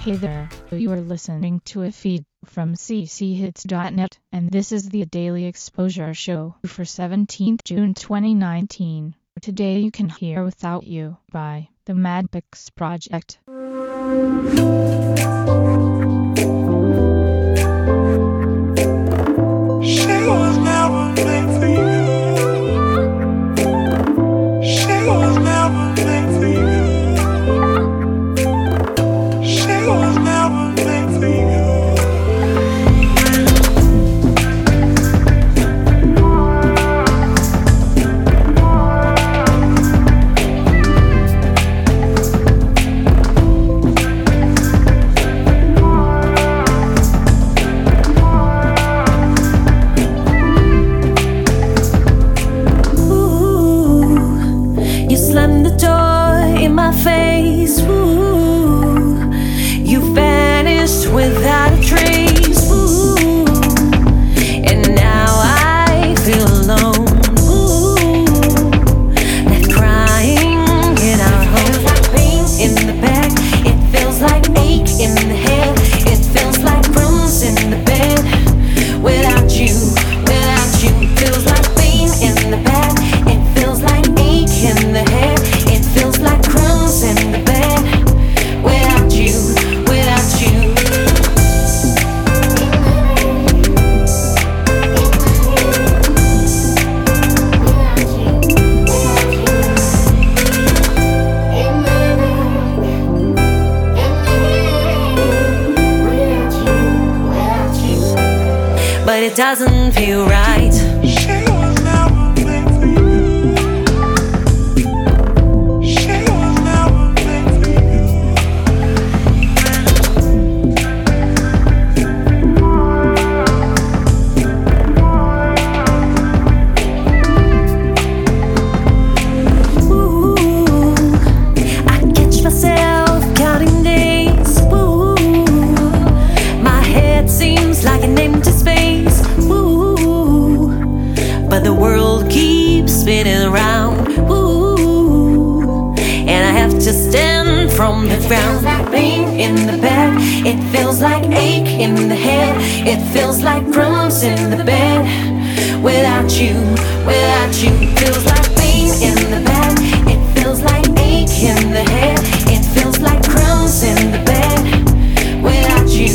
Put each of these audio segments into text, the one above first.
Hey there, you are listening to a feed from cchits.net, and this is the Daily Exposure Show for 17th June 2019. Today you can hear Without You by the Madpix Project. Slam the door in my face. Ooh, you vanished without a trace. Ooh, and now I feel alone. Ooh, left crying in our home. Feels like pain in the back. It feels like ache in the head. It feels like crumbs in the bed. Without you, feels like pain in the back. It feels like ache in the head. It feels like crumbs in the bed. Without you, but it doesn't feel right. But the world keeps spinning around, ooh, and I have to stand from the ground. It feels like pain in the back. It feels like ache in the head. It feels like crumbs in the bed. Without you, feels like pain in the back. It feels like ache in the head. It feels like crumbs in the bed. Without you,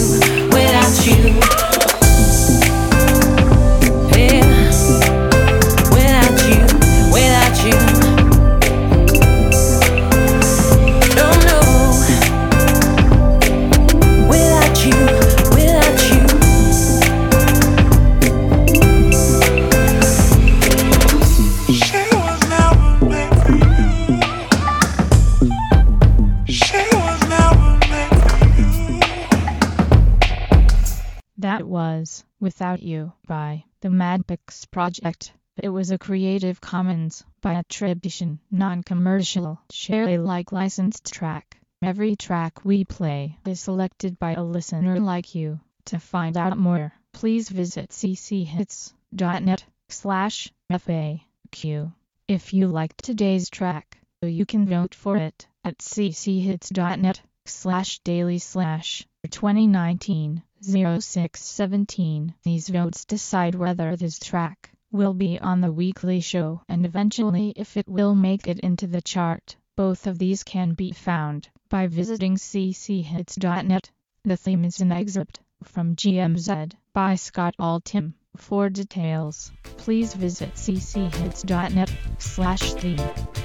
That was Without You by the Madpix Project. It was a Creative Commons by attribution, non-commercial, share Alike licensed track. Every track we play is selected by a listener like you. To find out more, please visit cchits.net/FAQ. If you liked today's track, you can vote for it at cchits.net/daily/2019-06-17. These votes decide whether this track will be on the weekly show and eventually if it will make it into the chart. Both of these can be found by visiting cchits.net. The theme is an excerpt from GMZ by Scott Altham. For details, please visit cchits.net/theme.